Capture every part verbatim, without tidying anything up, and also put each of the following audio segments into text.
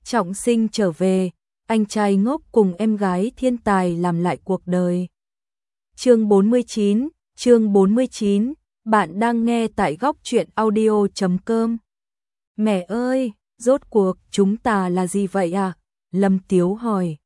trọng sinh trở về, anh trai ngốc cùng em gái thiên tài làm lại cuộc đời. Chương bốn mươi chín, chương bốn mươi chín, bạn đang nghe tại góc truyện audio chấm com. Mẹ ơi, rốt cuộc chúng ta là gì vậy à? Lâm Tiếu hỏi.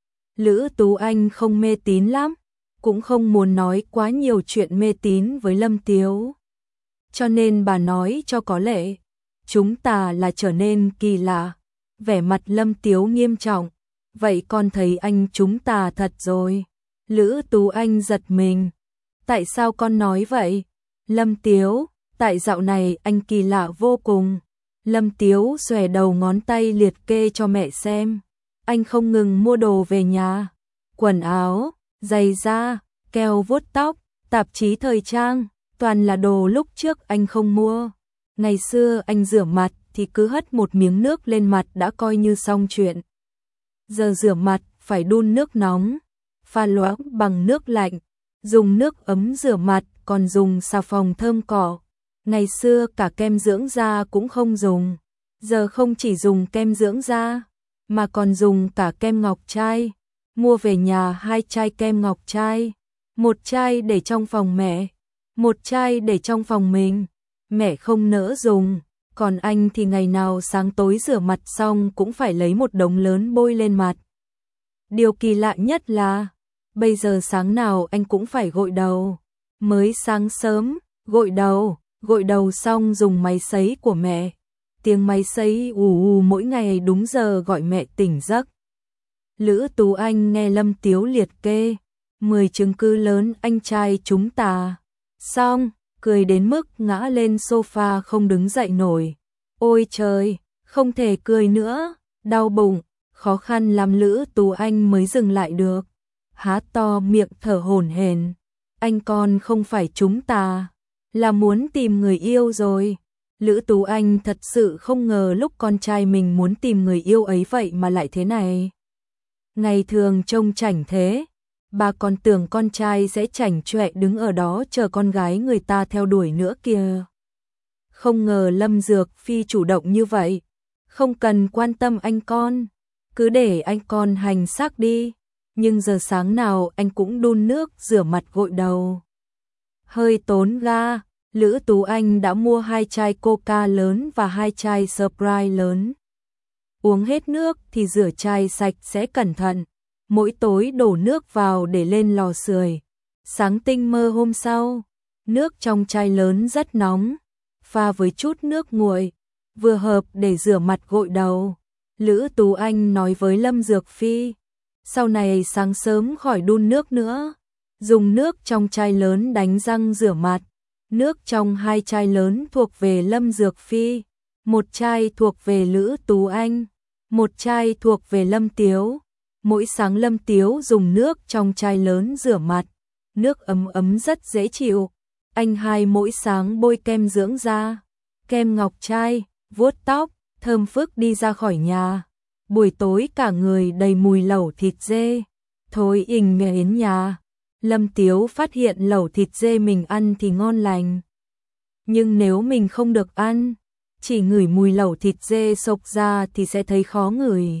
Lữ Tú Anh không mê tín lắm, cũng không muốn nói quá nhiều chuyện mê tín với Lâm Tiếu. Cho nên bà nói cho có lệ, chúng ta là trở nên kỳ lạ. Vẻ mặt Lâm Tiếu nghiêm trọng, vậy con thấy anh chúng ta thật rồi. Lữ Tú Anh giật mình. Tại sao con nói vậy? Lâm Tiếu, tại dạo này anh kỳ lạ vô cùng. Lâm Tiếu xòe đầu ngón tay liệt kê cho mẹ xem. Anh không ngừng mua đồ về nhà. Quần áo, giày da, keo vuốt tóc, tạp chí thời trang, toàn là đồ lúc trước anh không mua. Ngày xưa anh rửa mặt thì cứ hất một miếng nước lên mặt đã coi như xong chuyện. Giờ rửa mặt phải đun nước nóng, pha loãng bằng nước lạnh, dùng nước ấm rửa mặt còn dùng xà phòng thơm cỏ. Ngày xưa cả kem dưỡng da cũng không dùng, giờ không chỉ dùng kem dưỡng da, mà còn dùng cả kem ngọc trai. Mua về nhà hai chai kem ngọc trai, một chai để trong phòng mẹ, một chai để trong phòng mình. Mẹ không nỡ dùng, còn anh thì ngày nào sáng tối rửa mặt xong cũng phải lấy một đống lớn bôi lên mặt. Điều kỳ lạ nhất là, bây giờ sáng nào anh cũng phải gội đầu. Mới sáng sớm, gội đầu, gội đầu xong dùng máy sấy của mẹ. Tiếng máy sấy ù ù mỗi ngày đúng giờ gọi mẹ tỉnh giấc. Lữ Tú Anh nghe Lâm Tiếu liệt kê, mười chứng cứ lớn anh trai chúng ta. Xong, cười đến mức ngã lên sofa không đứng dậy nổi. Ôi trời, không thể cười nữa, đau bụng, khó khăn lắm Lữ Tú Anh mới dừng lại được. Há to miệng thở hổn hển. Anh con không phải chúng ta, là muốn tìm người yêu rồi. Lữ Tú Anh thật sự không ngờ lúc con trai mình muốn tìm người yêu ấy vậy mà lại thế này. Ngày thường trông chảnh thế, bà còn tưởng con trai sẽ chảnh chọe đứng ở đó chờ con gái người ta theo đuổi nữa kìa. Không ngờ Lâm Dược Phi chủ động như vậy, không cần quan tâm anh con, cứ để anh con hành xác đi. Nhưng giờ sáng nào anh cũng đun nước rửa mặt gội đầu. Hơi tốn ga, Lữ Tú Anh đã mua hai chai Coca lớn và hai chai Sprite lớn. Uống hết nước thì rửa chai sạch sẽ cẩn thận. Mỗi tối đổ nước vào để lên lò sưởi. Sáng tinh mơ hôm sau, nước trong chai lớn rất nóng, pha với chút nước nguội, vừa hợp để rửa mặt gội đầu. Lữ Tú Anh nói với Lâm Dược Phi, sau này sáng sớm khỏi đun nước nữa, dùng nước trong chai lớn đánh răng rửa mặt. Nước trong hai chai lớn thuộc về Lâm Dược Phi, một chai thuộc về Lữ Tú Anh, một chai thuộc về Lâm Tiếu. Mỗi sáng Lâm Tiếu dùng nước trong chai lớn rửa mặt, nước ấm ấm rất dễ chịu. Anh hai mỗi sáng bôi kem dưỡng da, kem ngọc trai, vuốt tóc, thơm phức đi ra khỏi nhà. Buổi tối cả người đầy mùi lẩu thịt dê, thôi ình mẹ đến nhà. Lâm Tiếu phát hiện lẩu thịt dê mình ăn thì ngon lành. Nhưng nếu mình không được ăn, chỉ ngửi mùi lẩu thịt dê xộc ra thì sẽ thấy khó ngửi.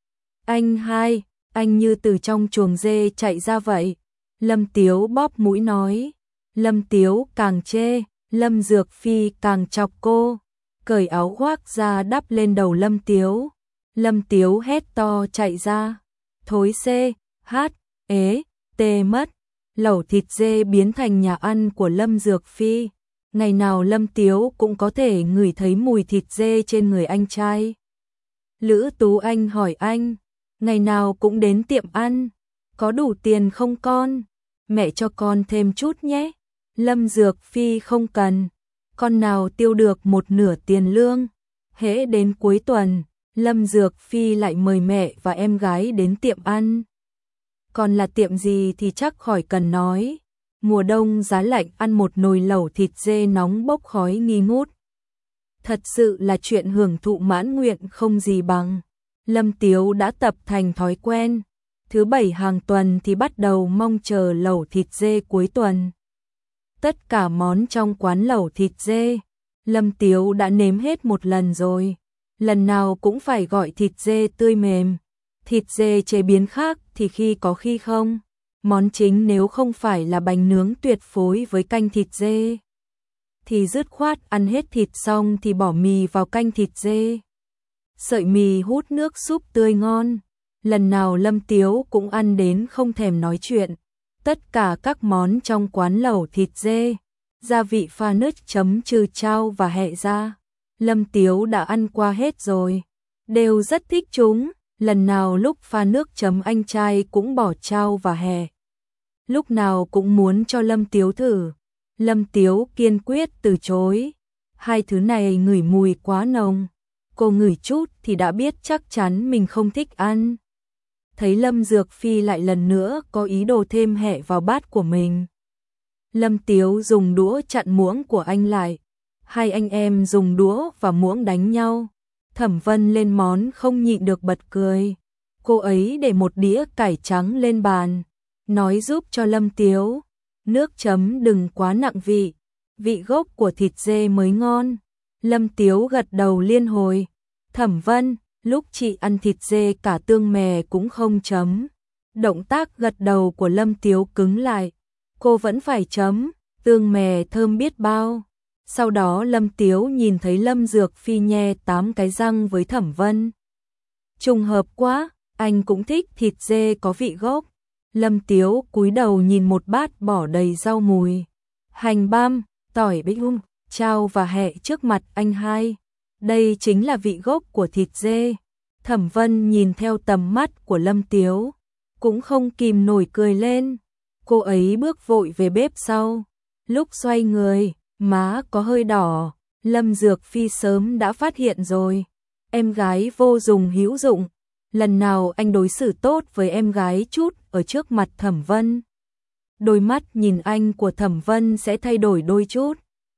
Anh hai, anh như từ trong chuồng dê chạy ra vậy. Lâm Tiếu bóp mũi nói. Lâm Tiếu càng chê, Lâm Dược Phi càng chọc cô. Cởi áo khoác ra đắp lên đầu Lâm Tiếu. Lâm Tiếu hét to chạy ra. Thối xê, hát, ế, tê mất. Lẩu thịt dê biến thành nhà ăn của Lâm Dược Phi. Ngày nào Lâm Tiếu cũng có thể ngửi thấy mùi thịt dê trên người anh trai. Lữ Tú Anh hỏi anh, ngày nào cũng đến tiệm ăn, có đủ tiền không con? Mẹ cho con thêm chút nhé. Lâm Dược Phi không cần, con nào tiêu được một nửa tiền lương. Hễ đến cuối tuần, Lâm Dược Phi lại mời mẹ và em gái đến tiệm ăn. Còn là tiệm gì thì chắc khỏi cần nói. Mùa đông giá lạnh ăn một nồi lẩu thịt dê nóng bốc khói nghi ngút. Thật sự là chuyện hưởng thụ mãn nguyện không gì bằng. Lâm Tiếu đã tập thành thói quen. Thứ bảy hàng tuần thì bắt đầu mong chờ lẩu thịt dê cuối tuần. Tất cả món trong quán lẩu thịt dê, Lâm Tiếu đã nếm hết một lần rồi. lần nào cũng phải gọi thịt dê tươi mềm. Thịt dê chế biến khác thì khi có khi không. Món chính nếu không phải là bánh nướng tuyệt phối với canh thịt dê, thì dứt khoát ăn hết thịt xong thì bỏ mì vào canh thịt dê. Sợi mì hút nước súp tươi ngon. Lần nào Lâm Tiếu cũng ăn đến không thèm nói chuyện. Tất cả các món trong quán lẩu thịt dê, gia vị pha nứt chấm trừ chao và hẹ ra, Lâm Tiếu đã ăn qua hết rồi, đều rất thích chúng. Lần nào lúc pha nước chấm anh trai cũng bỏ chao và hẹ. Lúc nào cũng muốn cho Lâm Tiếu thử. Lâm Tiếu kiên quyết từ chối. Hai thứ này ngửi mùi quá nồng. Cô ngửi chút thì đã biết chắc chắn mình không thích ăn. Thấy Lâm Dược Phi lại lần nữa có ý đồ thêm hẹ vào bát của mình, Lâm Tiếu dùng đũa chặn muỗng của anh lại. Hai anh em dùng đũa và muỗng đánh nhau. Thẩm Vân lên món không nhịn được bật cười. Cô ấy để một đĩa cải trắng lên bàn, nói giúp cho Lâm Tiếu, nước chấm đừng quá nặng vị, vị gốc của thịt dê mới ngon. Lâm Tiếu gật đầu liên hồi. Thẩm Vân, lúc chị ăn thịt dê cả tương mè cũng không chấm. Động tác gật đầu của Lâm Tiếu cứng lại. Cô vẫn phải chấm, tương mè thơm biết bao. Sau đó Lâm Tiếu nhìn thấy Lâm Dược Phi nhe tám cái răng với Thẩm Vân. Trùng hợp quá, anh cũng thích thịt dê có vị gốc. Lâm Tiếu cúi đầu nhìn một bát bỏ đầy rau mùi, hành băm, tỏi bích hung, chao và hẹ trước mặt anh hai. Đây chính là vị gốc của thịt dê. Thẩm Vân nhìn theo tầm mắt của Lâm Tiếu, cũng không kìm nổi cười lên. Cô ấy bước vội về bếp sau. Lúc xoay người, má có hơi đỏ. Lâm Dược Phi sớm đã phát hiện rồi. Em gái vô dụng hữu dụng. Lần nào anh đối xử tốt với em gái chút ở trước mặt Thẩm Vân, đôi mắt nhìn anh của Thẩm Vân sẽ thay đổi đôi chút.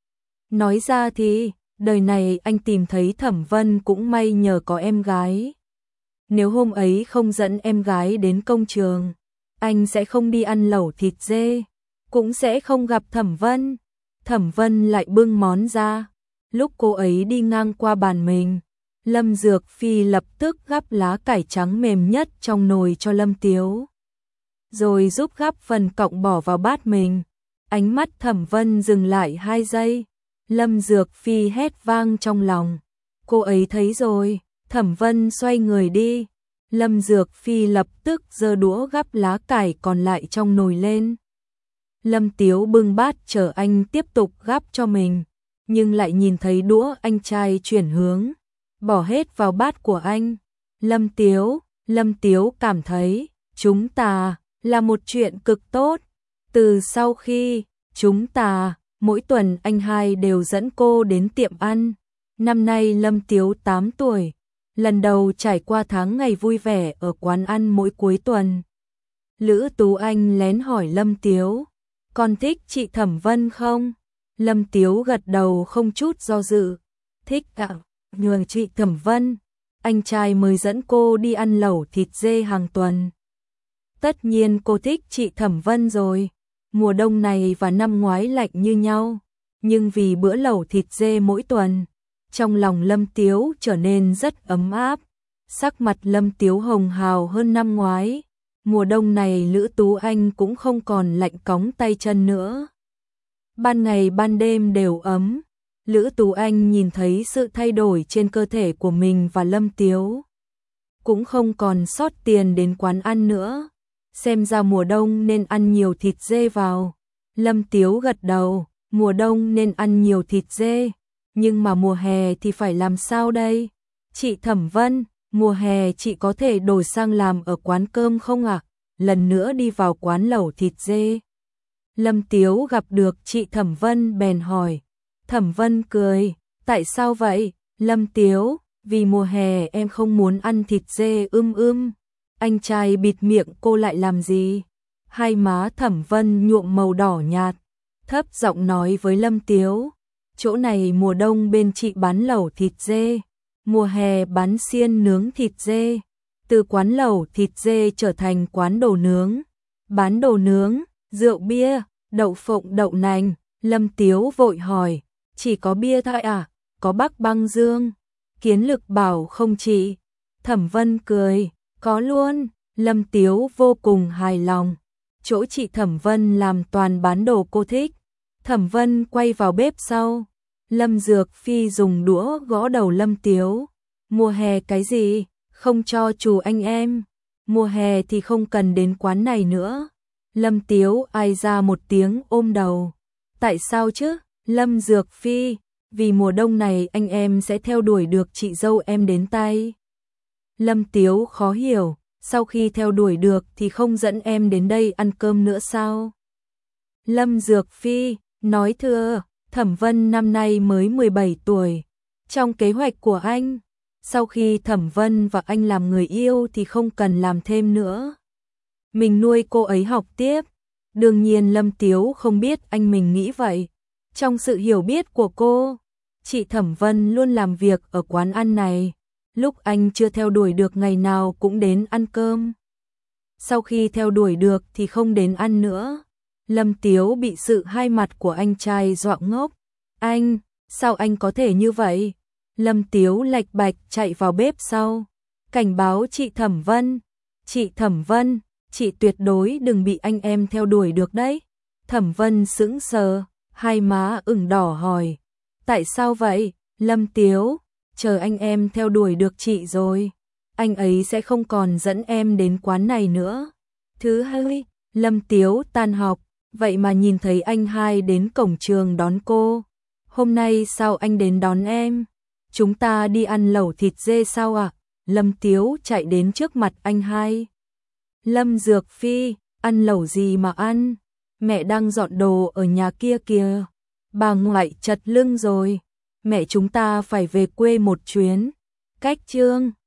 Nói ra thì, đời này anh tìm thấy Thẩm Vân cũng may nhờ có em gái. Nếu hôm ấy không dẫn em gái đến công trường, anh sẽ không đi ăn lẩu thịt dê, cũng sẽ không gặp Thẩm Vân. Thẩm Vân lại bưng món ra. Lúc cô ấy đi ngang qua bàn mình, Lâm Dược Phi lập tức gắp lá cải trắng mềm nhất trong nồi cho Lâm Tiếu, rồi giúp gắp phần cọng bỏ vào bát mình. Ánh mắt Thẩm Vân dừng lại hai giây. Lâm Dược Phi hét vang trong lòng. Cô ấy thấy rồi. Thẩm Vân xoay người đi. Lâm Dược Phi lập tức giơ đũa gắp lá cải còn lại trong nồi lên. Lâm Tiếu bưng bát chờ anh tiếp tục gắp cho mình, nhưng lại nhìn thấy đũa anh trai chuyển hướng, bỏ hết vào bát của anh. Lâm Tiếu, Lâm Tiếu cảm thấy chúng ta là một chuyện cực tốt. Từ sau khi chúng ta, mỗi tuần anh hai đều dẫn cô đến tiệm ăn. Năm nay Lâm Tiếu tám tuổi, lần đầu trải qua tháng ngày vui vẻ ở quán ăn mỗi cuối tuần. Lữ Tú Anh lén hỏi Lâm Tiếu, con thích chị Thẩm Vân không? Lâm Tiếu gật đầu không chút do dự. Thích ạ, nhường chị Thẩm Vân. Anh trai mới dẫn cô đi ăn lẩu thịt dê hàng tuần. Tất nhiên cô thích chị Thẩm Vân rồi. Mùa đông này và năm ngoái lạnh như nhau, nhưng vì bữa lẩu thịt dê mỗi tuần, trong lòng Lâm Tiếu trở nên rất ấm áp. Sắc mặt Lâm Tiếu hồng hào hơn năm ngoái. Mùa đông này Lữ Tú Anh cũng không còn lạnh cóng tay chân nữa. Ban ngày ban đêm đều ấm. Lữ Tú Anh nhìn thấy sự thay đổi trên cơ thể của mình và Lâm Tiếu, cũng không còn sót tiền đến quán ăn nữa. Xem ra mùa đông nên ăn nhiều thịt dê vào. Lâm Tiếu gật đầu, mùa đông nên ăn nhiều thịt dê, nhưng mà mùa hè thì phải làm sao đây? Chị Thẩm Vân, mùa hè chị có thể đổi sang làm ở quán cơm không ạ? À? Lần nữa đi vào quán lẩu thịt dê. Lâm Tiếu gặp được chị Thẩm Vân bèn hỏi. Thẩm Vân cười, tại sao vậy? Lâm Tiếu, vì mùa hè em không muốn ăn thịt dê ưm ưm. Anh trai bịt miệng cô lại làm gì? Hai má Thẩm Vân nhuộm màu đỏ nhạt, thấp giọng nói với Lâm Tiếu. Chỗ này mùa đông bên chị bán lẩu thịt dê, mùa hè bán xiên nướng thịt dê. Từ quán lẩu thịt dê trở thành quán đồ nướng, bán đồ nướng, rượu bia, đậu phộng đậu nành. Lâm Tiếu vội hỏi, chỉ có bia thôi à? Có Bắc Băng Dương, Kiến Lực bảo không chị. Thẩm Vân cười, có luôn. Lâm Tiếu vô cùng hài lòng. Chỗ chị Thẩm Vân làm toàn bán đồ cô thích. Thẩm Vân quay vào bếp sau. Lâm Dược Phi dùng đũa gõ đầu Lâm Tiếu. Mùa hè cái gì, không cho chủ anh em. Mùa hè thì không cần đến quán này nữa. Lâm Tiếu ai ra một tiếng ôm đầu. Tại sao chứ? Lâm Dược Phi, vì mùa đông này anh em sẽ theo đuổi được chị dâu em đến tay. Lâm Tiếu khó hiểu, sau khi theo đuổi được thì không dẫn em đến đây ăn cơm nữa sao? Lâm Dược Phi, nói thưa, Thẩm Vân năm nay mới mười bảy tuổi. Trong kế hoạch của anh, sau khi Thẩm Vân và anh làm người yêu thì không cần làm thêm nữa. Mình nuôi cô ấy học tiếp. Đương nhiên Lâm Tiếu không biết anh mình nghĩ vậy. Trong sự hiểu biết của cô, chị Thẩm Vân luôn làm việc ở quán ăn này. Lúc anh chưa theo đuổi được ngày nào cũng đến ăn cơm. Sau khi theo đuổi được thì không đến ăn nữa. Lâm Tiếu bị sự hai mặt của anh trai dọa ngốc. Anh, sao anh có thể như vậy? Lâm Tiếu lạch bạch chạy vào bếp sau. Cảnh báo chị Thẩm Vân. Chị Thẩm Vân, chị tuyệt đối đừng bị anh em theo đuổi được đấy. Thẩm Vân sững sờ, hai má ửng đỏ hỏi. Tại sao vậy? Lâm Tiếu, chờ anh em theo đuổi được chị rồi. Anh ấy sẽ không còn dẫn em đến quán này nữa. Thứ hai, Lâm Tiếu tan học, vậy mà nhìn thấy anh hai đến cổng trường đón cô. Hôm nay sao anh đến đón em? Chúng ta đi ăn lẩu thịt dê sao ạ? À? Lâm Tiếu chạy đến trước mặt anh hai. Lâm Dược Phi, ăn lẩu gì mà ăn? Mẹ đang dọn đồ ở nhà kia kìa. Bà ngoại chật lưng rồi. Mẹ chúng ta phải về quê một chuyến. Cách Trương